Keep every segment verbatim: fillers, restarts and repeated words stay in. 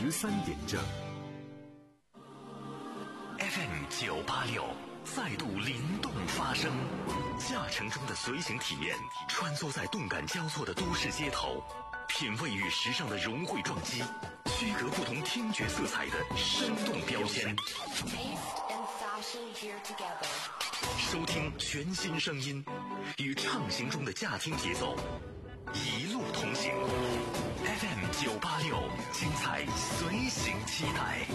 十三点整。 F M 九八六再度灵动发声，驾乘中的随行体验，穿梭在动感交错的都市街头，品味与时尚的融汇撞击，区隔不同听觉色彩的生动标签。收听全新声音，与畅行中的驾听节奏，一路同行。F M 九八六，精彩随行期待。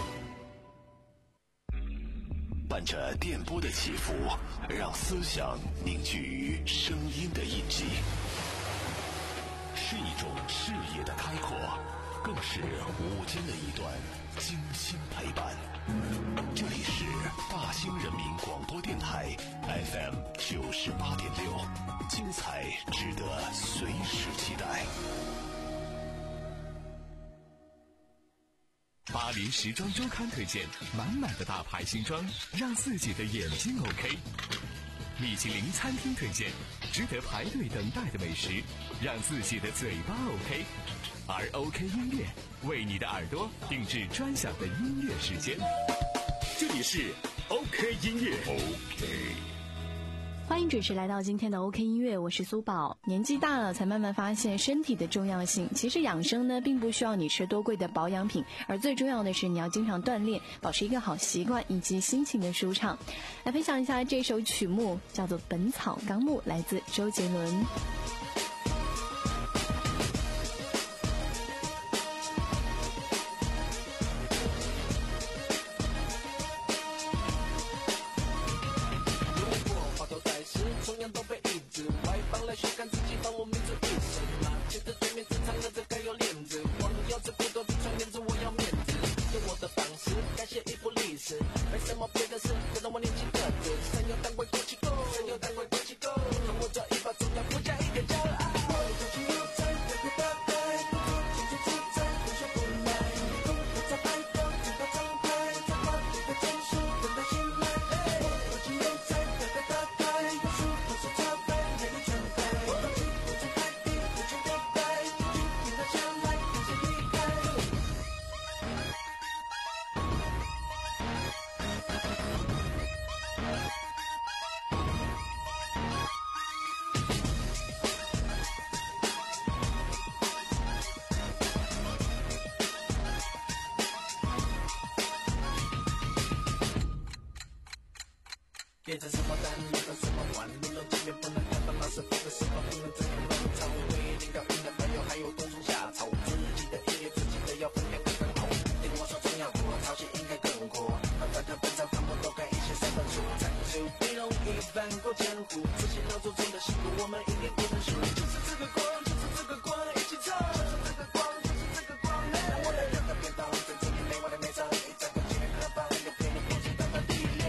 伴着电波的起伏，让思想凝聚于声音的印记，是一种视野的开阔，更是午间的一段精心陪伴。这里是大兴人民广播电台 F M 九十八点六，精彩值得随时期待。 巴黎时装周刊推荐满满的大牌新装，让自己的眼睛 OK。米其林餐厅推荐值得排队等待的美食，让自己的嘴巴 OK。而 OK 音乐为你的耳朵定制专享的音乐时间。这里是 OK 音乐 OK。 欢迎准时来到今天的 OK 音乐，我是苏宝。年纪大了才慢慢发现身体的重要性，其实养生呢并不需要你吃多贵的保养品，而最重要的是你要经常锻炼，保持一个好习惯以及心情的舒畅。来分享一下这首曲目，叫做《本草纲目》，来自周杰伦。 同样都被抑制，外放来学看自己把我名字一声嘛，接着对面正常的这该有脸子，光要是不多的穿面子，我要面子，用我的方式改写一部历史，没什么别的事，跟着我年轻个子，三有单位过去 go， 三有单位过去 go， 跟我这一把重要附加一点骄傲。变成什么单，遇到什么环，路人见面不能看到老师傅的什么不能这样乱唱，为领导音乐还有还有冬虫夏草，自己的音乐自己的要分两个更好，听我说真要活，抄袭应该更火，慢慢的本草纲目都该一些三本书，参书不容易翻过江湖，这些老祖宗的辛苦我们一点不能输，就是这个光，就是这个光，一起唱，就是这个光，就是这个光，让我来让它变大，在这里没完的没上，一张个见面何方，有给你不知道的力量。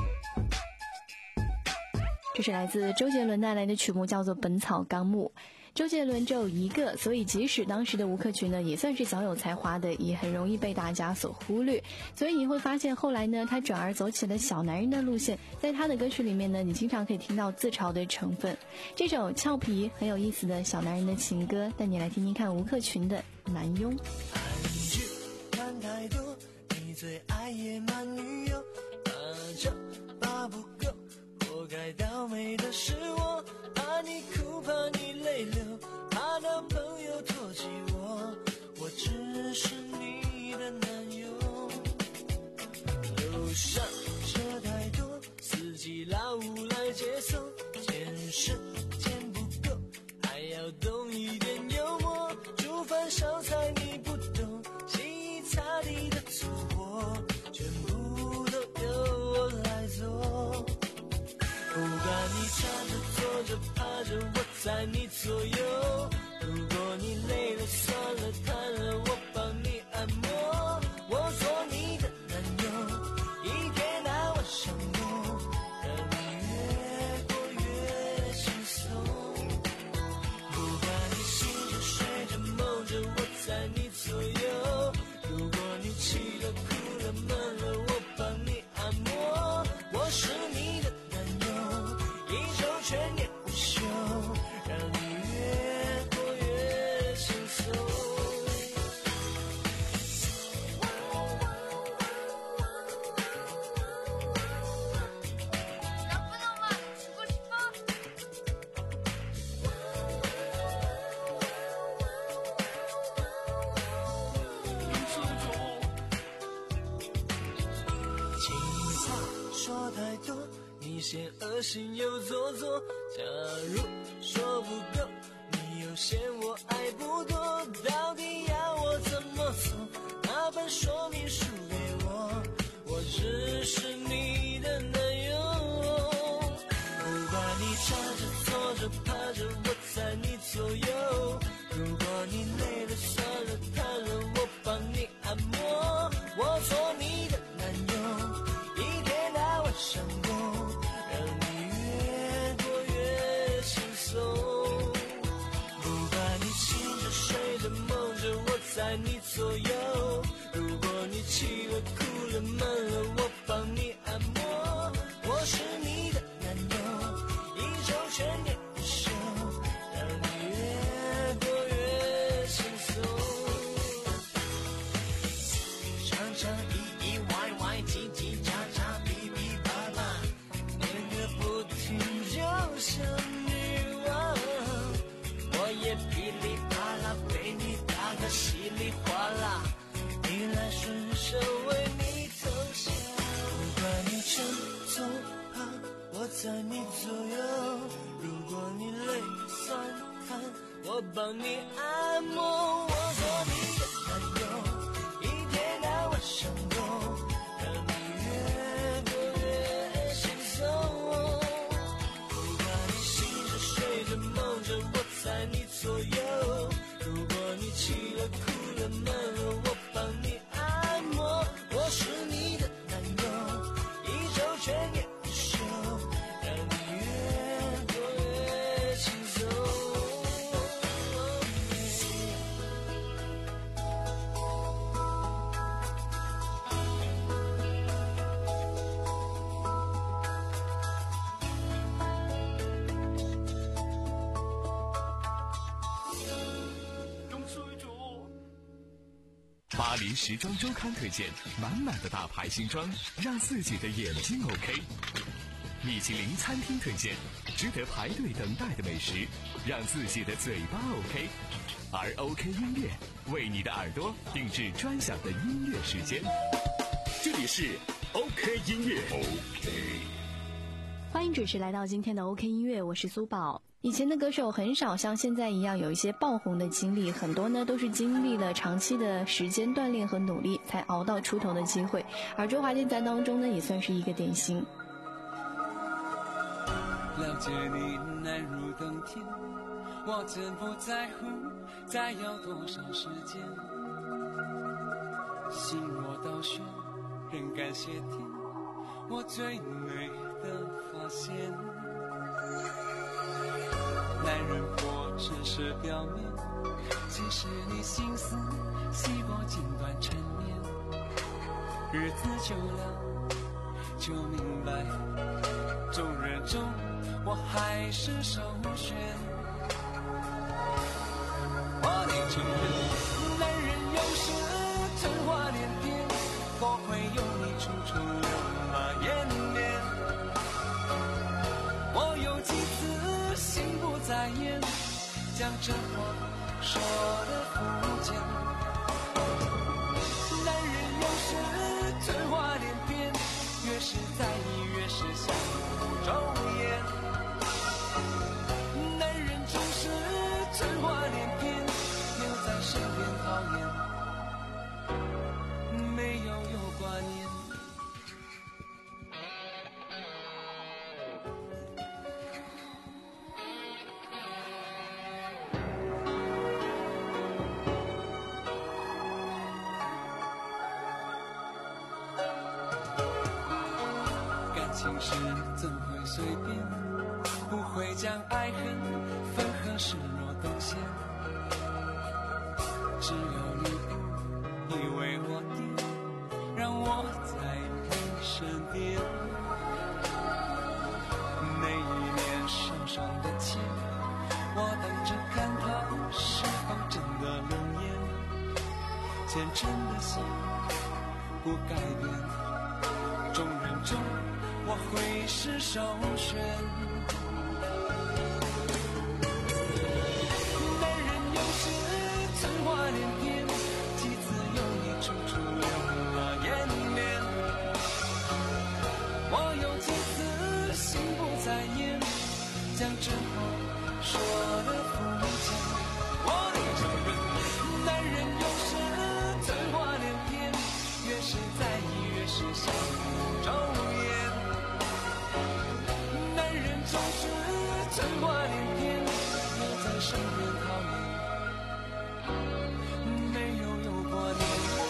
这是来自周杰伦带来的曲目，叫做《本草纲目》。 周杰伦只有一个，所以即使当时的吴克群呢也算是小有才华的，也很容易被大家所忽略。所以你会发现后来呢，他转而走起了小男人的路线，在他的歌曲里面呢，你经常可以听到自嘲的成分。这首俏皮很有意思的小男人的情歌，带你来听听看吴克群的男佣。 看太多，你最爱野蛮女友，怕这怕不够，活该倒霉的是我，怕你哭怕你泪流，怕男朋友唾弃我，我只是你的男友。路上车太多，司机老无来接送，见时间不够，还要懂一点幽默，煮饭烧菜你不懂，洗衣擦地的粗活全部都由我来做。不管你站着坐着趴着我在你左右，如果你累了酸了瘫了我帮你按摩，我做你的男友，一天到晚上工，让你越过越轻松。不管你醒着睡着梦着我在你左右，如果你气了哭了闷了我帮你按摩，我是你的男友，一周全年无休，让你越过越轻松。说太多，你嫌恶心又做作，假如说不够，你又嫌我爱不多，到底要我怎么做？那本说明书给我，我只是你的男友。不管你站着坐着趴着我在你左右，如果你累了酸了瘫了我帮你按摩，我做你的男友，上工，让你越过越轻松。不管你醒着睡着梦着我在你左右，如果你气了哭了闷了我帮你按摩，我是你的男友，一周全年无休，让你越过越轻松。常常意意外外叽叽喳喳哔哔叭叭，念个不停就像女王，我也噼里啪啦被你打个稀里哗啦，逆来顺受为你投降。不管你站坐趴我在你左右，如果你累酸瘫我帮你按摩，我做你的男友，一天到晚上工，让你越过越轻松。不管你醒着睡着梦着我在你左右，如果你气了哭了闷了我帮你按摩，我是你的男友，一周全年无休，让你越过越轻松。 巴黎时装周刊推荐满满的大牌新装，让自己的眼睛 OK。米其林餐厅推荐值得排队等待的美食，让自己的嘴巴 OK。而 OK 音乐为你的耳朵定制专享的音乐时间。 这里是 OK 音乐 OK。 欢迎准时来到今天的 OK 音乐，我是苏宝。以前的歌手很少像现在一样有一些爆红的经历，很多呢都是经历了长期的时间锻炼和努力才熬到出头的机会，而周华健在当中呢也算是一个典型。 了解你难如登天，我真不在乎再要多少时间，心若倒悬，仍感谢天，我最美的发现。男人活只是表面，其实你心思细过尽短陈年。日子久了就明白，众人中我还是首选。我得承认，男人有时春花连天，不会有你处处留马延绵。我有几次心不在焉，将这话说得肤浅。男人有时春花连篇，越是在意越是相互周延。男人总是春花连篇，留在身边讨厌，没有有挂念。情事怎会随便，不会将爱恨分合视若等闲。只有你以为我的，让我在你身边。那一年双双的牵，我等着看它是否真的灵验。虔诚的心不改变，众人中我会是首选。男人有时春花连篇，几次有你处处留马延绵。我有几次心不在焉，将真话说得肤浅。我得承认，男人有时春花连篇，越是在意越是相互周延。总是春花连篇，留在身边讨厌，没有有过念。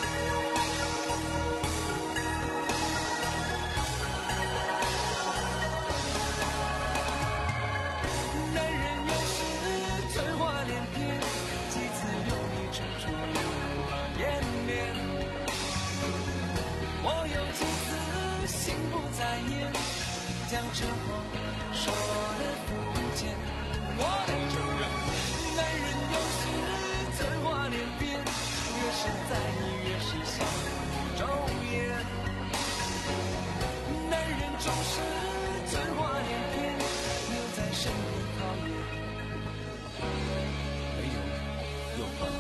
男人有时春花连篇，几次有你处处留马延绵。我有几次心不在焉，将真话说得肤浅。我得承认，男人有时春花连篇，越是在意越是相互周延。男人总是春花连篇，留在身边讨厌，没有有关。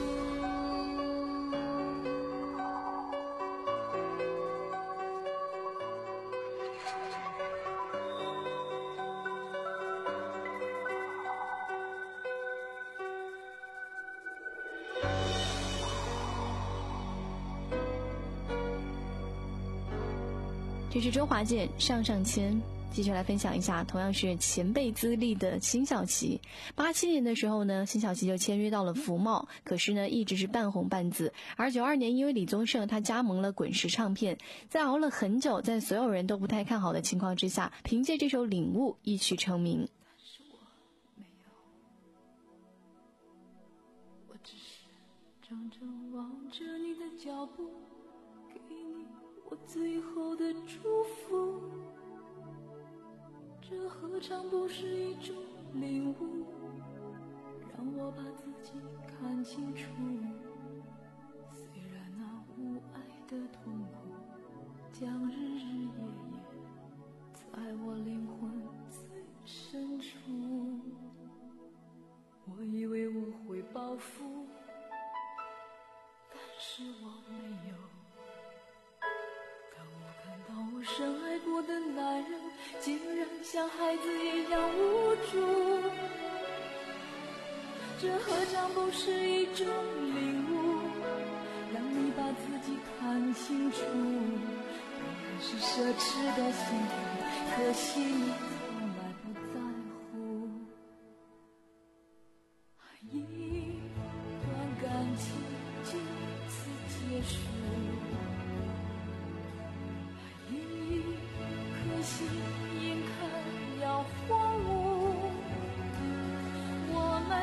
这是周华健《上上签》，继续来分享一下，同样是前辈资历的辛晓琪。八七年的时候呢，辛晓琪就签约到了福茂，可是呢一直是半红半紫。而九二年因为李宗盛他加盟了滚石唱片，在熬了很久，在所有人都不太看好的情况之下，凭借这首《领悟》一曲成名。 但是我没有，我只是怔怔望着你的脚步，给你我最后的祝福。这何尝不是一种领悟，让我把自己看清楚。虽然那无爱的痛苦将日日夜夜在我灵魂最深处，我以为我会报复，但是我没有。当我看到我深爱过的男人竟然像孩子一样无助，这何尝不是一种领悟，让你把自己看清楚。原来是奢侈的幸福，可惜你从来不在乎。一段感情就此结束，一颗心眼看要荒芜，我们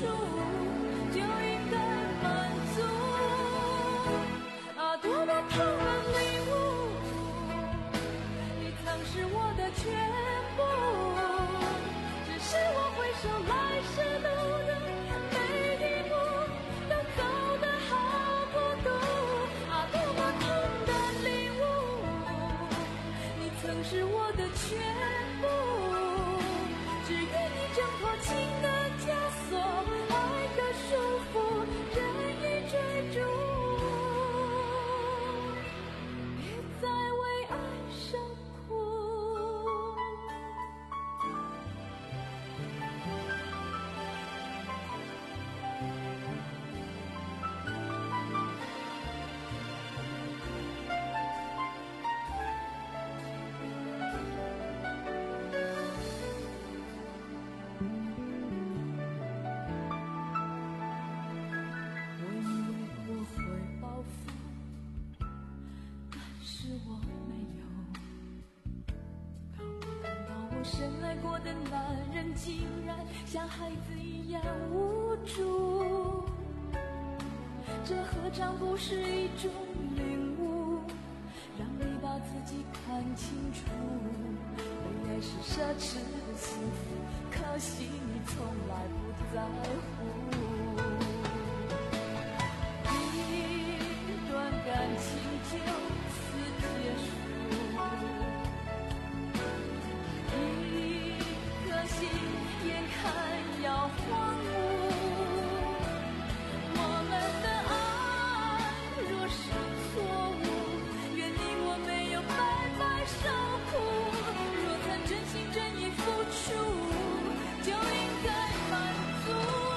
出就应该满足。啊，多么痛的领悟，你曾是我的全部，只是我回首来时路的每一步都走得好孤独。啊，多么痛的领悟，你曾是我的全部，只愿意挣脱情的枷锁，爱的束缚，任意追逐，别再为爱受苦。我以为我会报复，但是我没有。当我看到我深爱过的男人竟然像孩子一样无助，这何尝不是一种领悟，让你把自己看清楚。被爱是奢侈的幸福，可惜你从来不在乎。一段感情就此结束，一颗心眼看要荒芜。我们的爱若是错误，愿你我没有白白受苦。若曾真心真意付出，就应该满足。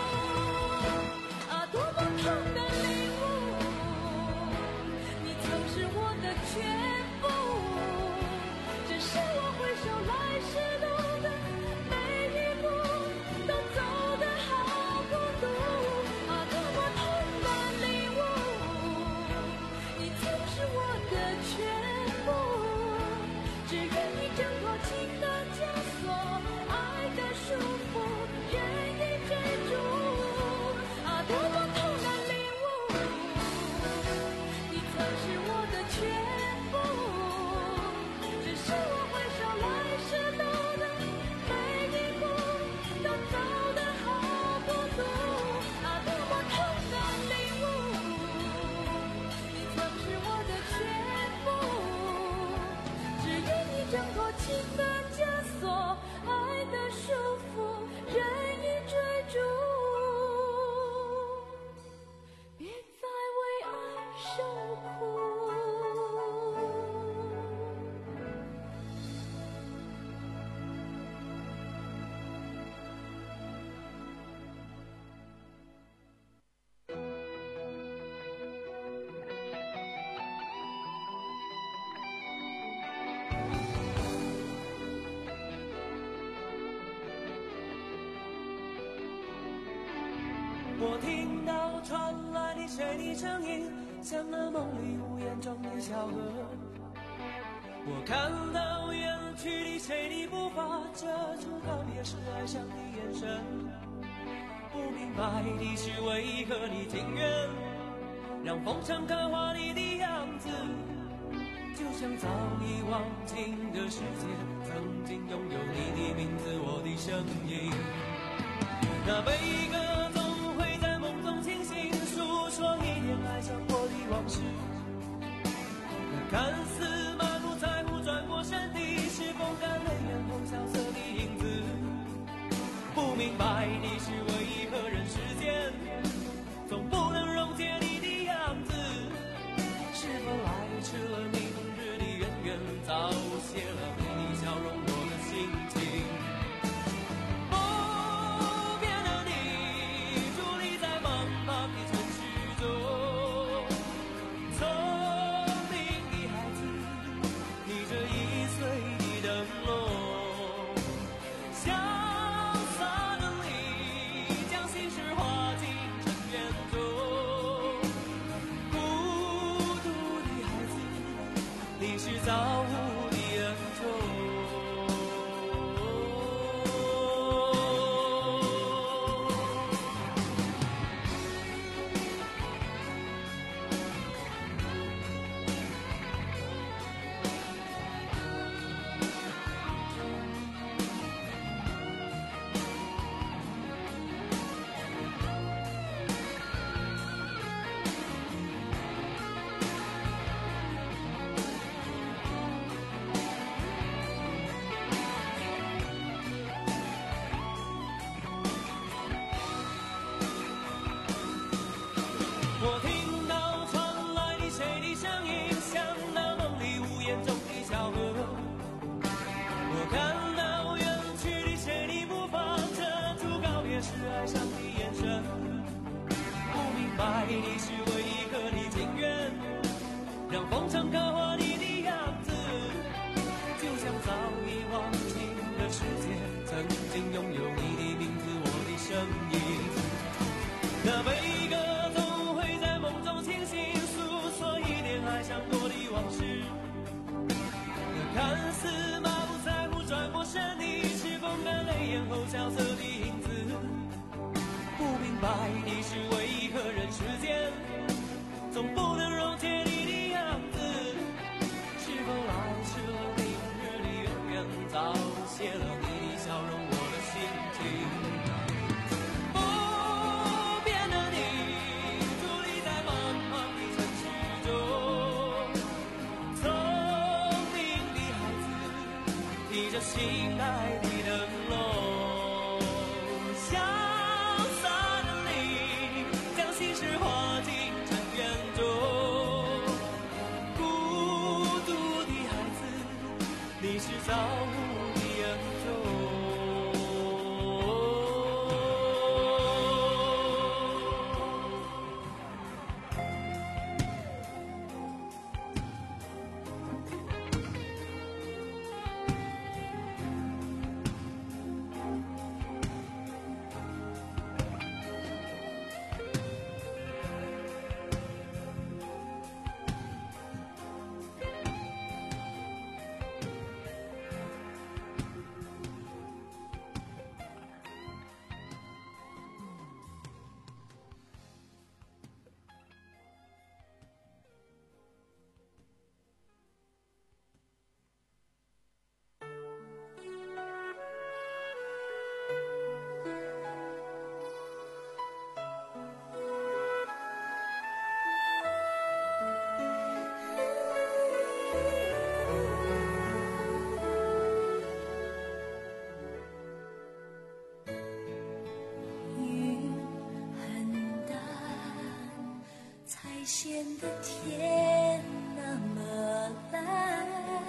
啊，多么痛的领悟，你曾是我的全部，只是我回首来时路的每一步都走得好孤独。啊，多么痛的领悟，你曾是我的全部，只愿意挣脱情的枷锁，爱的束缚，任意追逐。啊，多么痛的领悟，你曾是我的全部，只是我回首来时路的每一步都走得好孤独。啊，多么痛的领悟，你曾是我的全部，只愿意挣脱情的枷锁，爱的束缚，任意追逐，别再为爱受苦。 我听到传来你谁的声音，像那梦里呜咽中的小河。我看到远去的谁的步伐，遮住告别时哀伤的眼神。不明白的是为何你情愿让风尘刻画你的样子，就像早已忘情的世界，曾经拥有你的名字，我的声音。那悲歌总会在梦中清醒，诉说一点爱上过的往事。那看似满不在乎转过身的，是风干泪眼红萧瑟的影子。不明白的是为何人世间总不能溶解你的样子，是否来迟了明日的远远，早谢了陪你笑容我的心情。潇洒的你，将心事化解。 白你是唯一和你情愿让风尘刻画你的样子，就像早已忘情的世界曾经拥有你的名字，我的声音。那悲歌总会在梦中清醒，诉说一点爱上过的往事。那看似满不在乎转过身，你是风干泪眼后萧瑟的影子。不明白你是唯一和人世间总不能溶解你的样子，是否来迟了明日的远远，早谢了你的笑容我的心情。不变的你伫立在茫茫的城市中，聪明的孩子提着心爱的灯笼，潇洒的你将心事化进尘缘中，孤独的孩子你是造物的恩宠。 显得天那么蓝，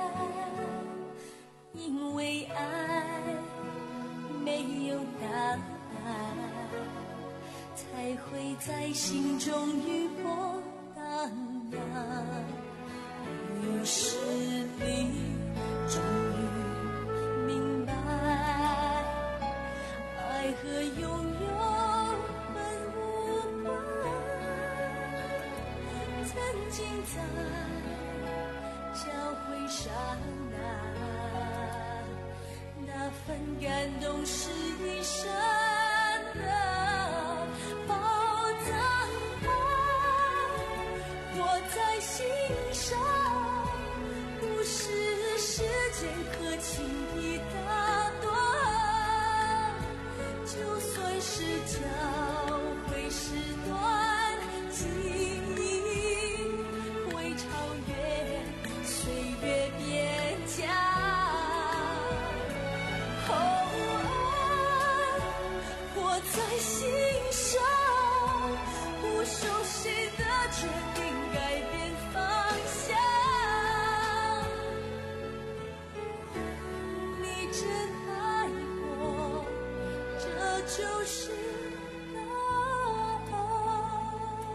因为爱没有答案，才会在心中余波荡漾。于是你终于明白，爱和拥有曾经在交汇刹那，那份感动是一生的宝藏啊，握在心上，不是时间可轻易打断，就算是交汇时段，记忆超越岁月边疆，哦，爱握在心上，不受谁的决定改变方向。你真爱我，这就是答案。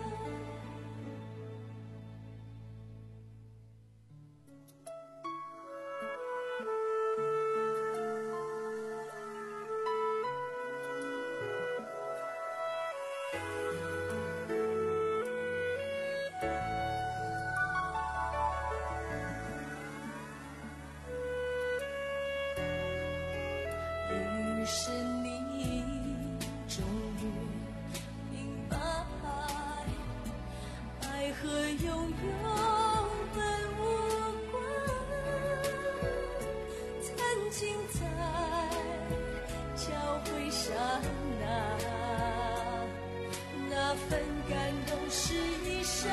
于是你终于明白，爱和拥有本无关，曾经在交汇刹那，那份感动是一生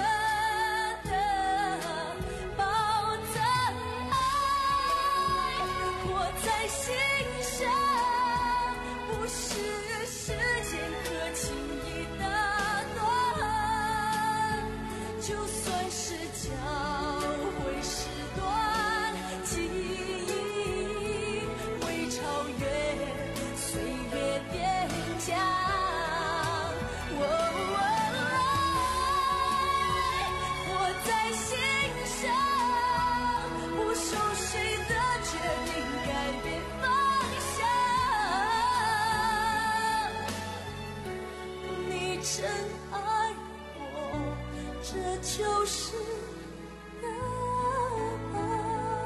的宝藏，爱握在心上，不是时间可轻易打断，就算是深爱过，这就是答案。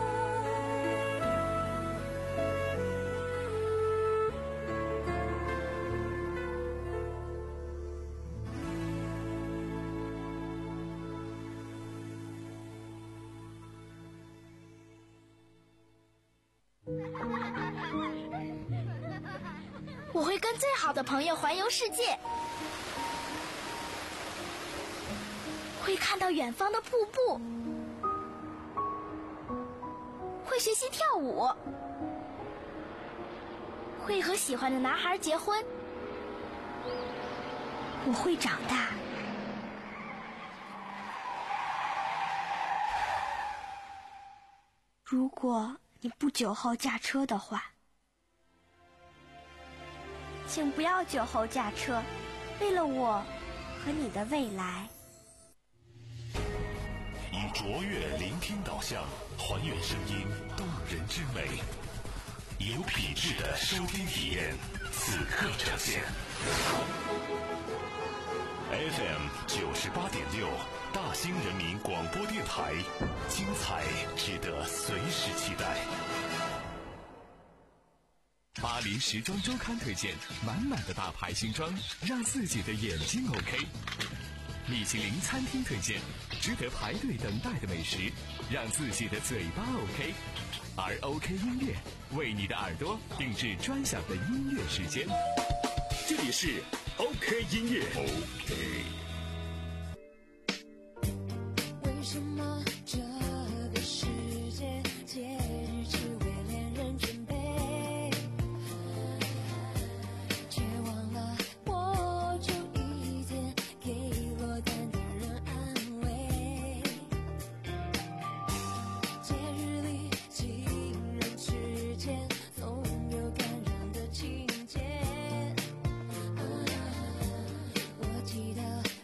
我会跟最好的朋友环游世界，会看到远方的瀑布，会学习跳舞，会和喜欢的男孩结婚。我会长大。如果你不酒后驾车的话，请不要酒后驾车，为了我和你的未来。 以卓越聆听导向，还原声音动人之美，有品质的收听体验，此刻呈现。F M 九十八点六，大兴人民广播电台，精彩值得随时期待。 巴黎时装周刊推荐满满的大牌新装，让自己的眼睛 OK。米其林餐厅推荐值得排队等待的美食，让自己的嘴巴 OK。而 OK 音乐为你的耳朵定制专享的音乐时间。这里是 OK 音乐 OK。 为什么这个世界节日只为恋人准备？却忘了我就一天给落单的人安慰。节日里情人之间总有感人的情节。啊，我记得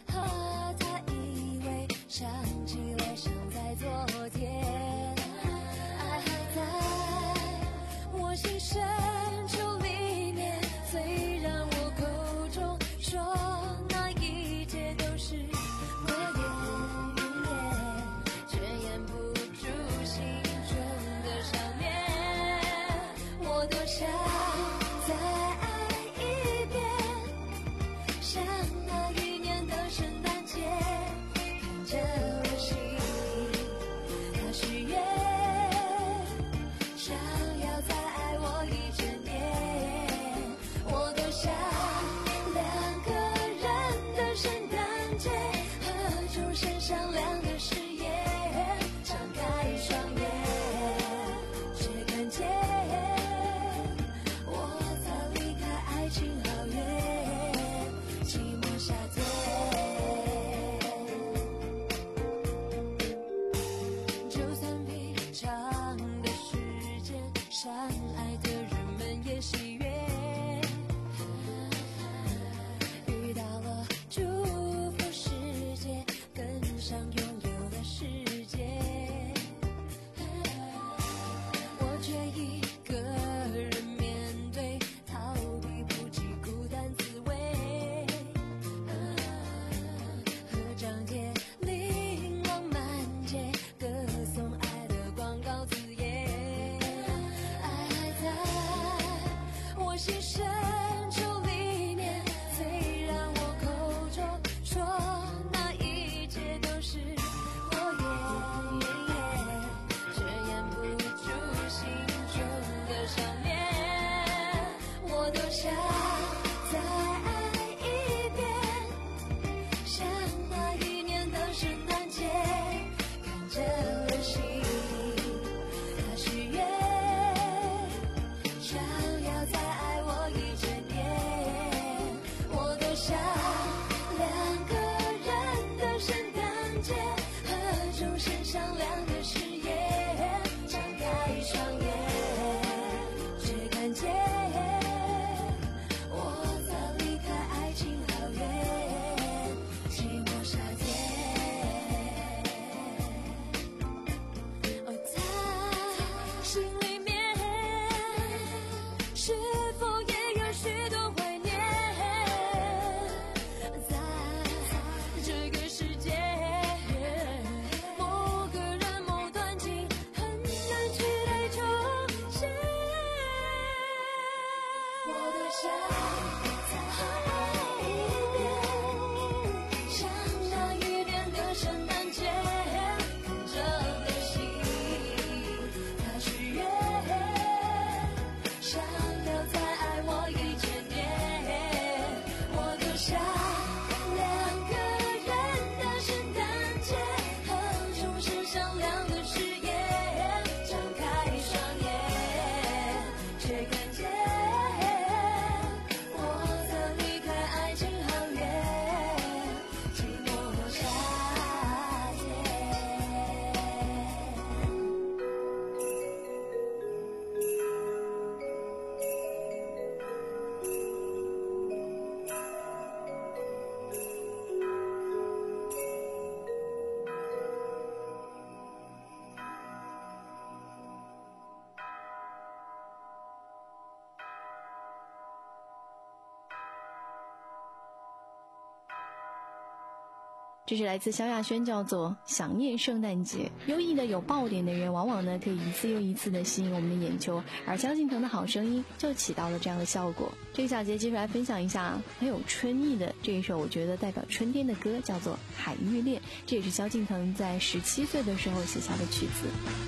这是来自萧亚轩，叫做想念圣诞节。优异的有爆点的人往往呢可以一次又一次的吸引我们的眼球，而萧敬腾的好声音就起到了这样的效果。这个小节接着来分享一下很有春意的这一首我觉得代表春天的歌，叫做海芋恋，这也是萧敬腾在十七岁的时候写下的曲子。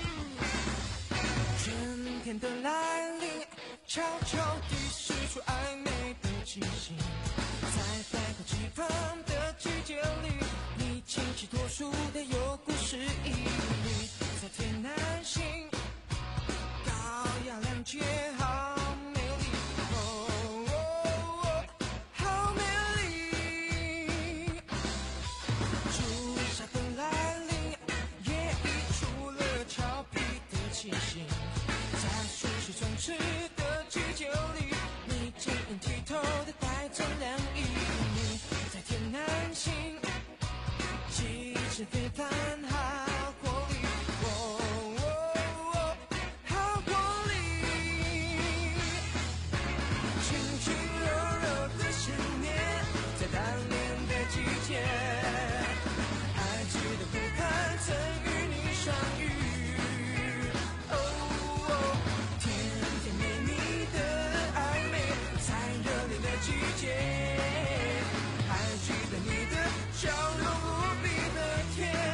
春天的来临，悄悄地释出暧昧的气息，在百花齐放的季节里，你清奇脱俗的有故事意义，在天南星高雅亮洁好美丽，哦哦哦好美丽，初夏的来临也溢出了俏皮的气息，在舒适充斥的季节里，你晶莹剔透的带着凉意，在天南星气质非凡好活力，哦哦哦好活力，轻轻柔柔的想念，在当年的季节，还记得不堪曾与你相遇，哦哦甜甜蜜蜜的暧昧，在热烈的季节，还记得你的笑容无比的甜。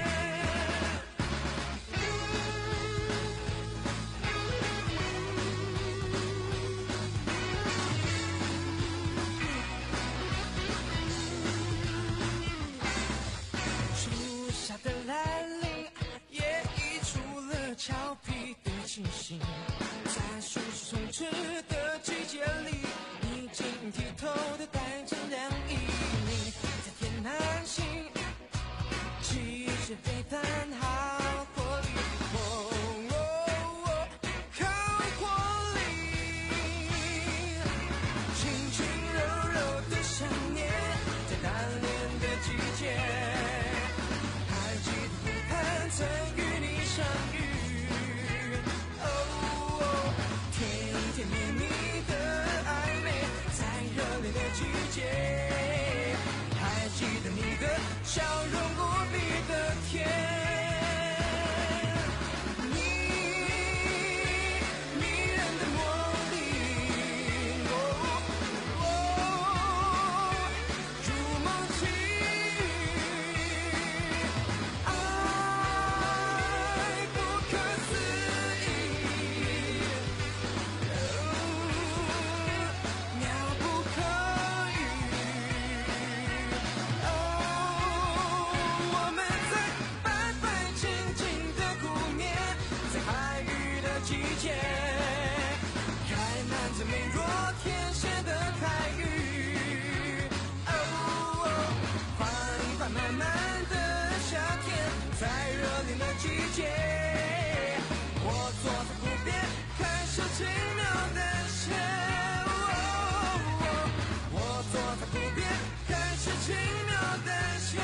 初夏的来临也溢出了俏皮的气息，在舒适充斥的季节里，你晶莹剔透的带着凉意，在天南星气质非凡好活力，哦哦哦好活力，轻轻柔柔的想念，在当年的季节，还记得不堪曾与你相遇，哦哦甜甜蜜蜜的暧昧，在热烈的季节，还记得你的笑容无比的甜。你迷人的魔力，哦哦如梦境，爱不可思议，妙不可语，哦我们在白白净净的湖面，在海域的季节，开满着美若天仙的海域，哦哦缓缓慢慢的夏天，在热烈的季节，我坐在湖边看手轻描淡写，哦哦我坐在湖边看手轻描淡写。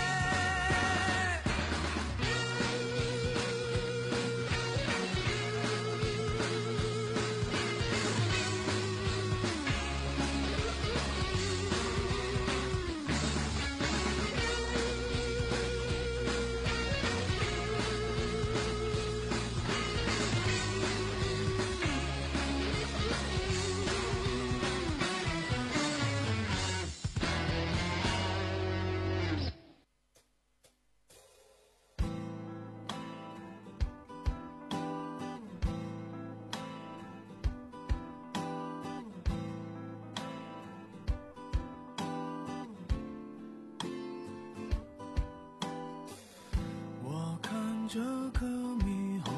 我看着颗猕猴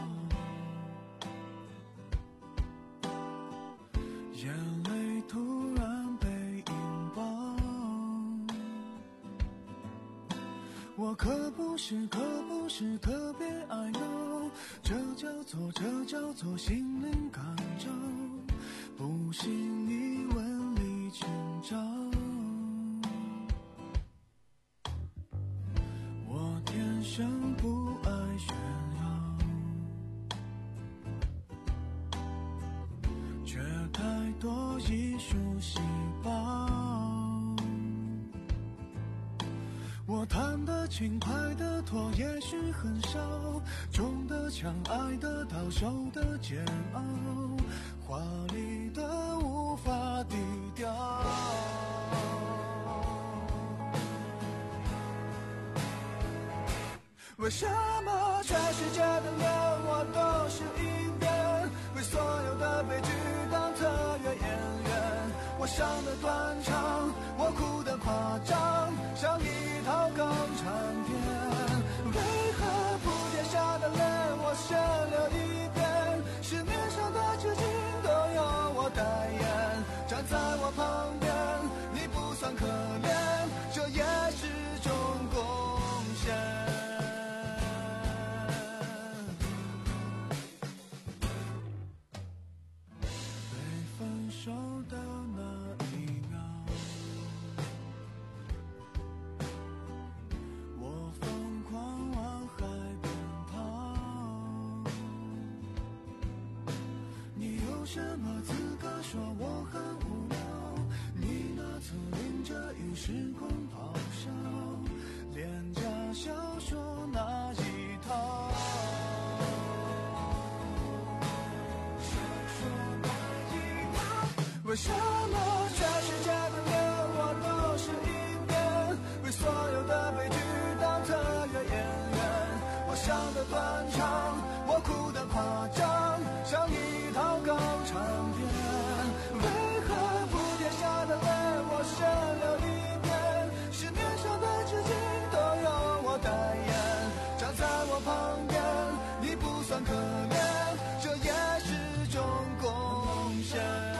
桃，眼泪突然被引爆。我可不是，可不是特别爱闹，这叫做，这叫做心灵感召。不信你问李清照。我天生不爱炫耀，却太多艺术细胞。 轻快的拖，也许很少，重的强，爱的到，手的煎熬，华丽的无法低调。为什么全世界的人我都是一遍，为所有的悲剧当特约演员？我伤的断肠，我哭的夸张，像一套港产片。为何铺天下的泪我先流一遍？市面上的纸巾都由我代言，站在我旁边，你不算可怜，这也是种贡献。手的那一秒，我疯狂往海边跑。你有什么资格说我很无聊？你那曾淋着雨时空咆哮，廉价小说那一套。为什么全世界的人我都是一遍？为所有的悲剧当特约演员。我伤的断肠，我哭的夸张，像一套港产片。为何铺天下的泪我先流一遍？市面上的纸巾都由我代言，站在我旁边，你不算可怜，这也是种贡献。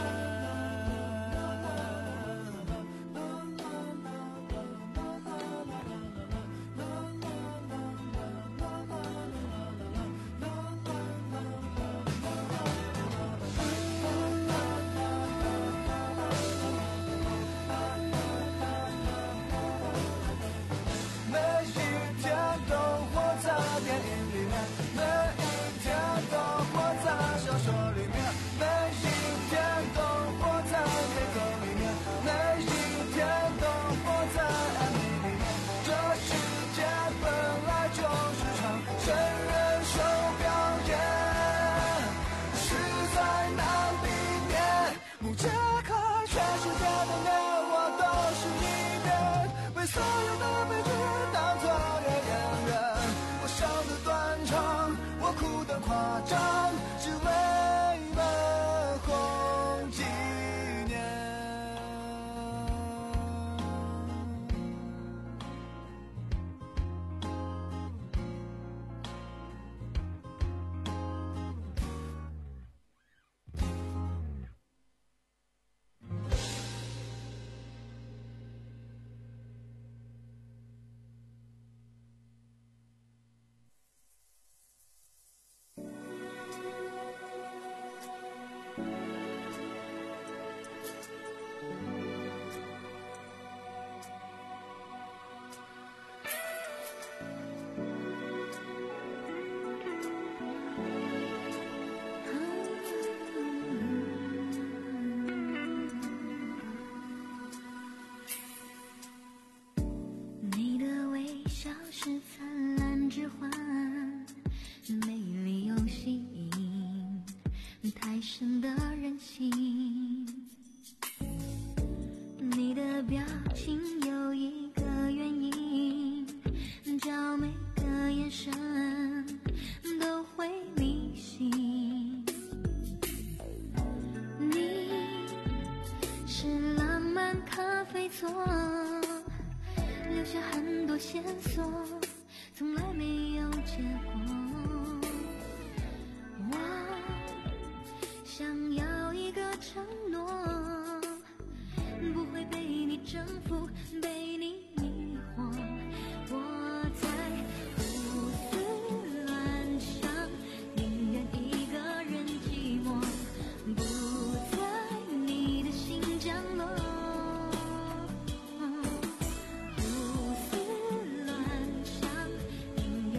夸张，只为了红纪念。 胡思乱想，宁愿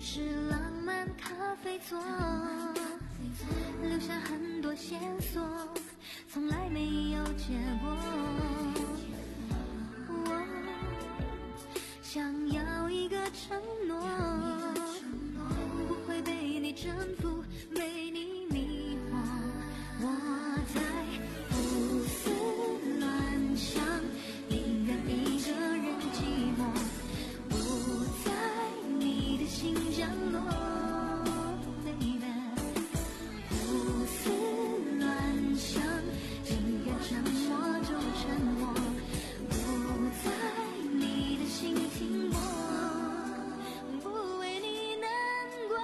是浪漫咖啡座，留下很多线索，从来没有结果。我想要一个承诺，不会被你征服，被你迷惑。我在胡思乱想，宁愿一个人寂寞，不在你的心降落。Baby， 胡思乱想，宁愿沉默中沉默，不在你的心停泊，不为你难过。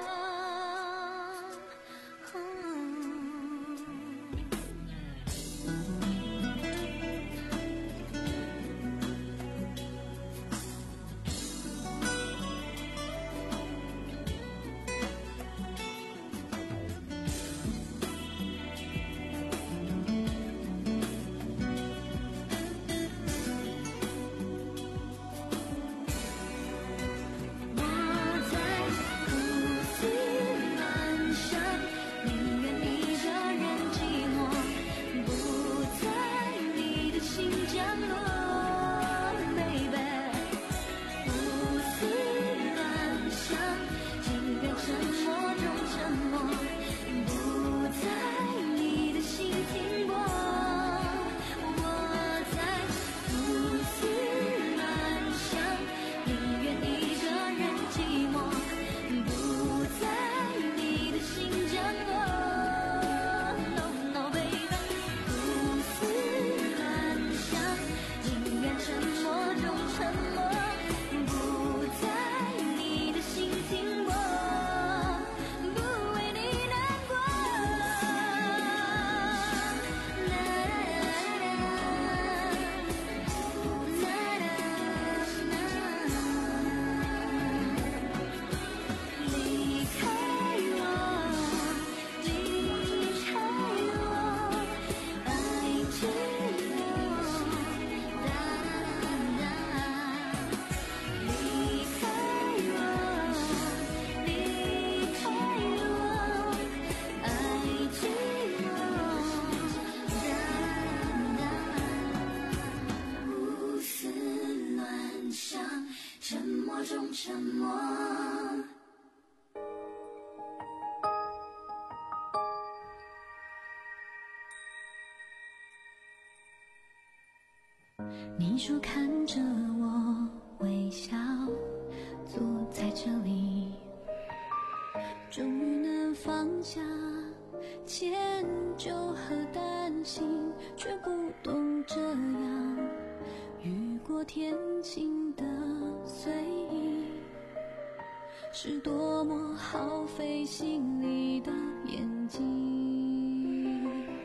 你说看着我微笑，坐在这里，终于能放下迁就和担心，却不懂这样雨过天晴的随意，是多么耗费心力的眼睛。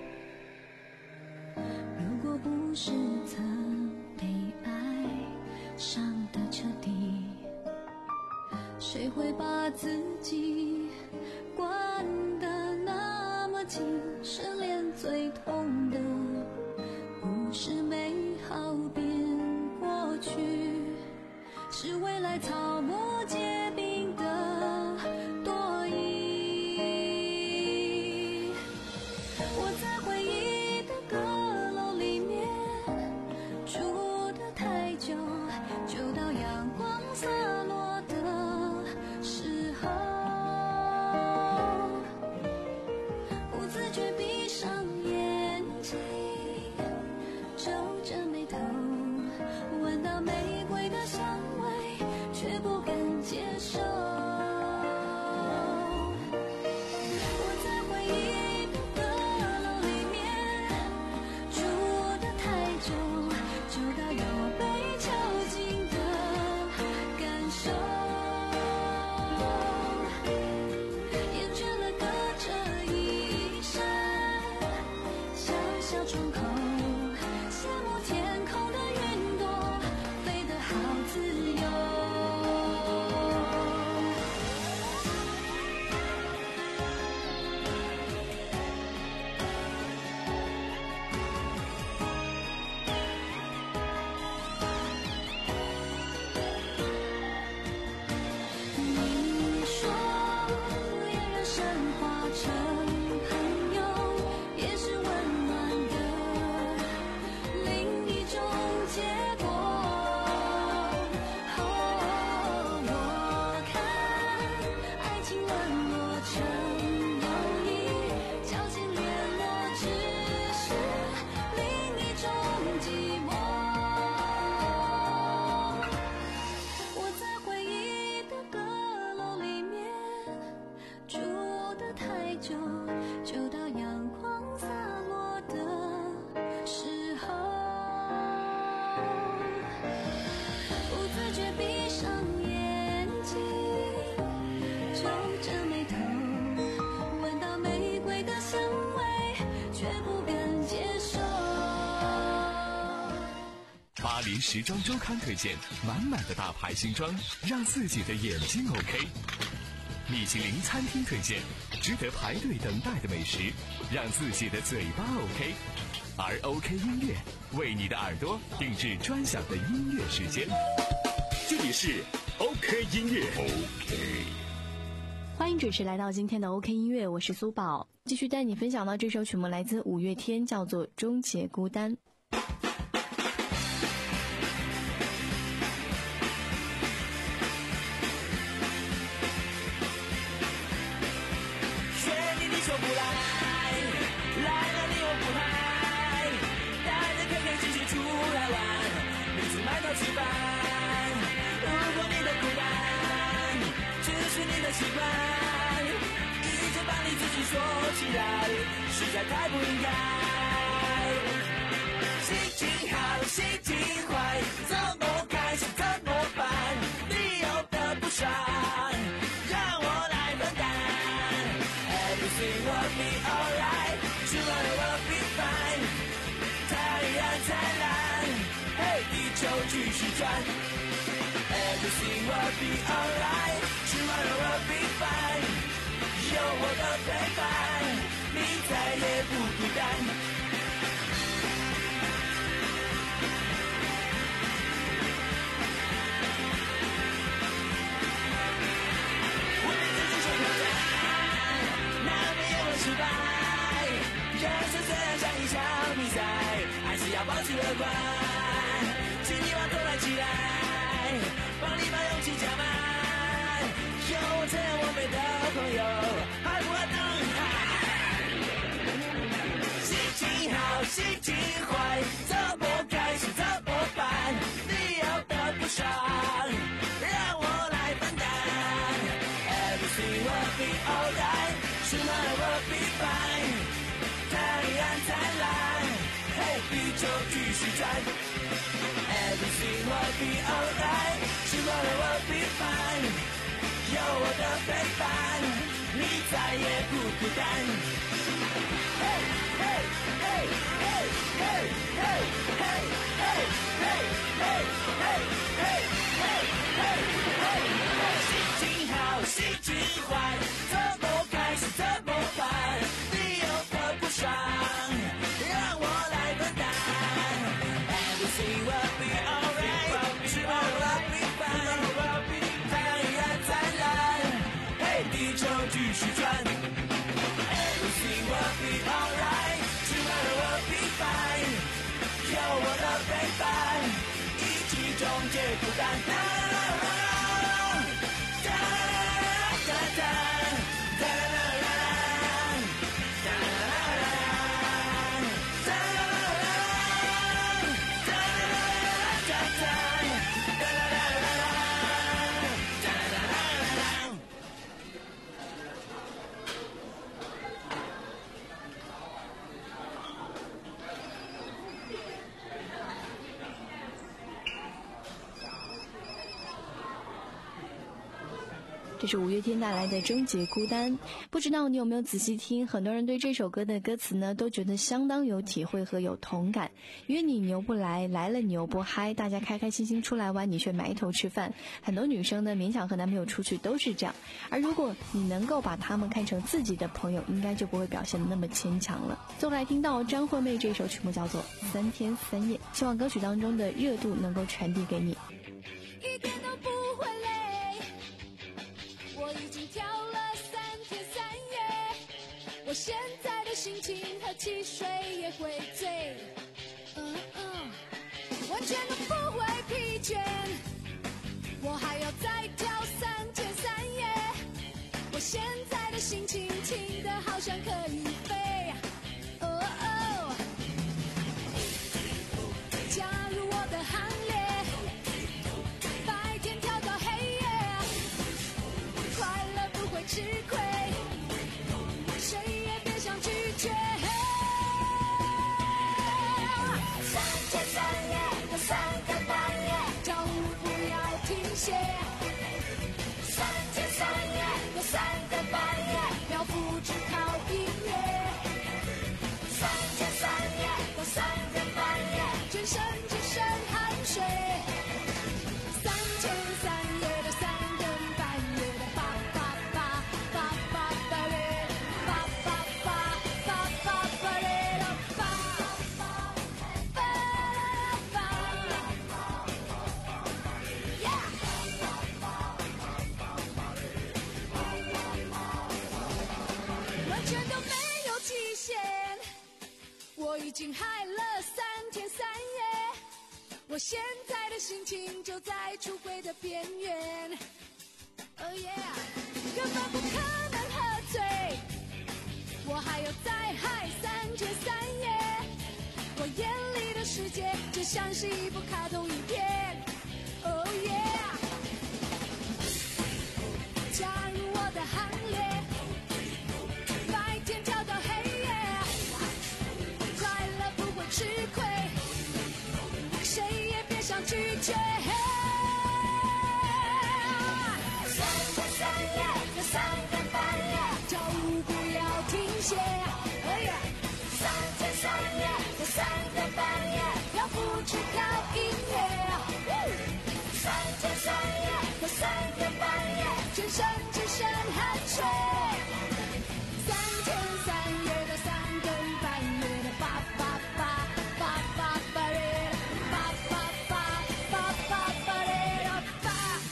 如果不是曾被爱伤得彻底，谁会把自己关得那么紧？失恋最痛的不是美好变过去，是未来草木皆兵的多疑。我在回忆的阁楼里面住得太久，久到阳光洒落的时候，不自觉闭上眼睛，皱着眉头，闻到玫瑰的香味，却不敢接受。我在回忆的阁楼里面住得太久，久到有被囚禁的感受，厌倦了隔着一扇小小窗口，羡慕天空的云朵飞得好自由。 林时装周刊推荐满满的大牌新装，让自己的眼睛 OK。米其林餐厅推荐值得排队等待的美食，让自己的嘴巴 OK。而 OK 音乐为你的耳朵定制专享的音乐时间。这里是 OK 音乐 OK。 欢迎准时来到今天的 OK 音乐，我是苏宝，继续带你分享到这首曲目来自五月天，叫做《终结孤单》。 吃饭，如果你的孤单只是你的习惯，一直把你自己锁起来，实在太不应该。心情好，心情坏，怎么开始怎么办？理由的不爽，让我来分担。Everything will be alright, tomorrow will be fine。太阳灿烂，嘿，地球继续转。Everything will be alright, tomorrow will be fine。有我的陪伴，你再也不孤单。我对自己说挑战，难免也会失败。人生虽然像一场比赛，还是要保持乐观。请你把头抬起来，帮你把勇气加满。有我这样完美的朋友，还不害怕？心情好，心情坏，怎么开始怎么办？理由的不爽，让我来分担。Everything will be alright, tomorrow will be fine。太阳灿烂，嘿，地球继续转。Everything will be alright, tomorrow will be fine。有我的陪伴，你再也不孤单。嘿，嘿，嘿，嘿，嘿，嘿，嘿，嘿，嘿，嘿，嘿，嘿，心情好，心情坏，怎么开始怎么办？理由的不爽，让我来分担。Everything will be alright, tomorrow will be fine。太阳灿烂，嘿，地球继续转。Everything will be alright, tomorrow will be fine。有我的陪伴，一起终结孤单。 这是五月天带来的《终结孤单》，不知道你有没有仔细听？很多人对这首歌的歌词呢，都觉得相当有体会和有同感。约你牛不来，来了你又不嗨，大家开开心心出来玩，你却埋头吃饭。很多女生呢，勉强和男朋友出去都是这样。而如果你能够把他们看成自己的朋友，应该就不会表现得那么牵强了。最后来听到张惠妹这首曲目叫做《三天三夜》，希望歌曲当中的热度能够传递给你。 一点都不会累，我已经跳了三天三夜，我现在的心情和汽水也会醉，嗯嗯，完全都不会疲倦，我还要再跳三天三夜，我现在的心情轻得好像可以飞，哦哦，加入我的行列。吃亏，谁也别想拒绝。三天三夜，三更半夜，脚步不要停歇。 现在的心情就在出轨的边缘。Oh yeah， 根本不可能喝醉，我还有在嗨三天三夜，我眼里的世界就像是一部卡通影片。Oh yeah， 加入我的行列，白天跳到黑夜，快乐不会吃亏，谁也别想拒绝。三天三夜的三更半夜，跳舞不要停歇。哎呀，三天三夜的三更半夜，要不去靠音乐。三天三夜的三更半夜，全身只剩汗水。三天三夜的三更半夜的叭叭叭叭叭叭嘞，叭叭叭叭叭叭嘞啦叭。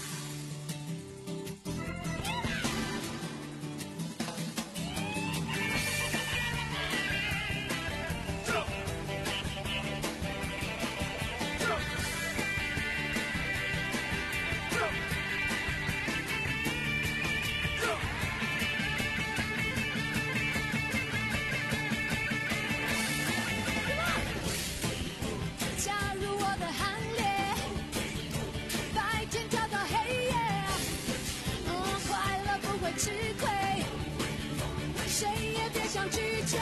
加入我的行列，白天跳到黑夜，嗯，快乐不会吃亏，谁也别想拒绝。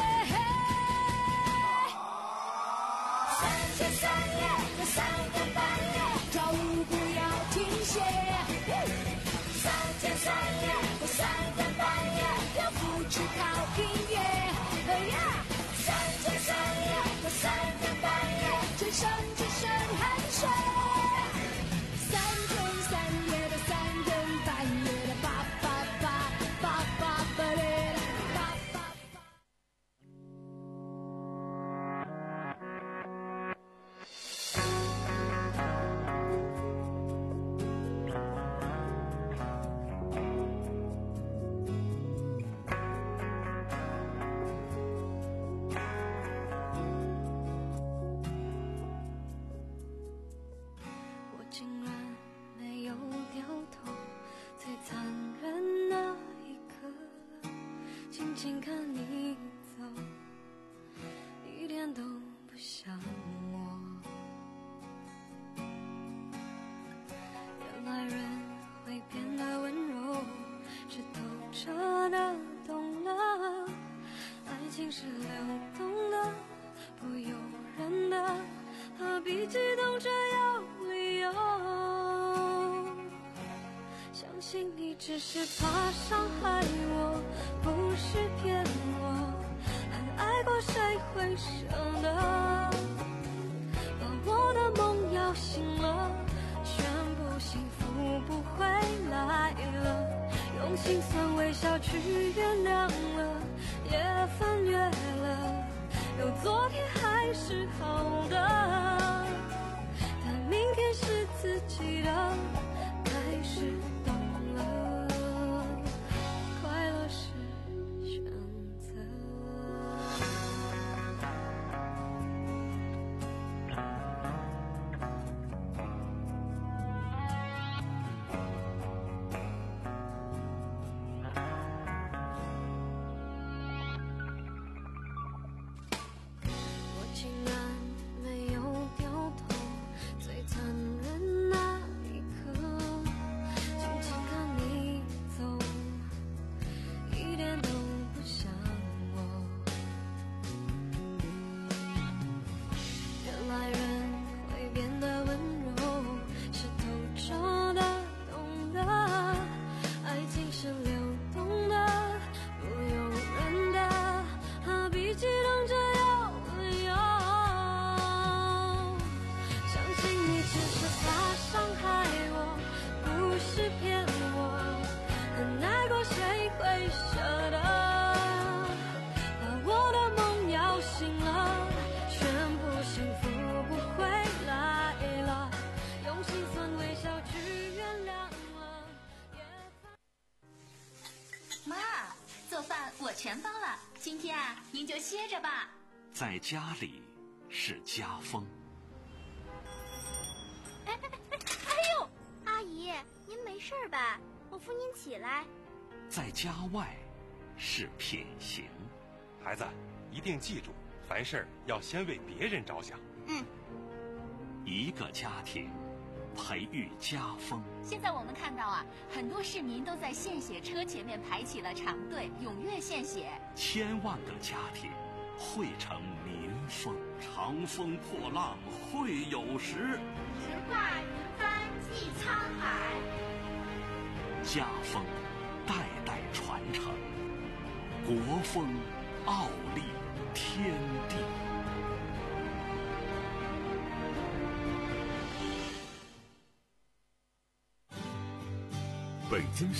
三天三夜的三更半夜，跳舞不要停歇。三天三夜的三更半夜，要不去靠音乐。哎呀，三天三夜的三更半夜，全身只剩汗水。三天三夜的三更半夜的叭叭叭叭叭叭嘞叭叭叭。我竟然没有掉头，最残忍那一刻，静静看你走，一点都不像我。原来人会变得温柔，是透彻的懂了，爱情是流动的，不由人的，何必激动这有理由？相信你只是怕伤害我，不是骗我，还爱过谁会舍得？把我的梦摇醒了，全部幸福不回来了，用心酸微笑去原谅了，也翻越了，有昨天还是好的，但明天是自己的，开始懂了，快乐是选择。我竟然没有掉头，最残忍那一刻，静静看你走，一点都不像我。原来人会变得温柔，是透彻的懂得，爱情是流动的，不由人的，何必激动这有理由？相信你只是怕伤害我，不是骗我，很爱过谁会舍得？把我的梦摇醒了，全部幸福不回来了，用心酸微笑去原谅了，也妈，做饭我全包了，今天啊，您就歇着吧。 在家里是家风。 吧，我扶您起来。 在家外是品行。 孩子，一定记住，凡事要先为别人着想。 嗯。 一个家庭培育家风。 现在我们看到啊，很多市民都在献血车前面排起了长队，踊跃献血。 千万个家庭汇成民风。长风破浪会有时， 直挂云帆济沧海。 家风代代传承，国风傲立天地。 北京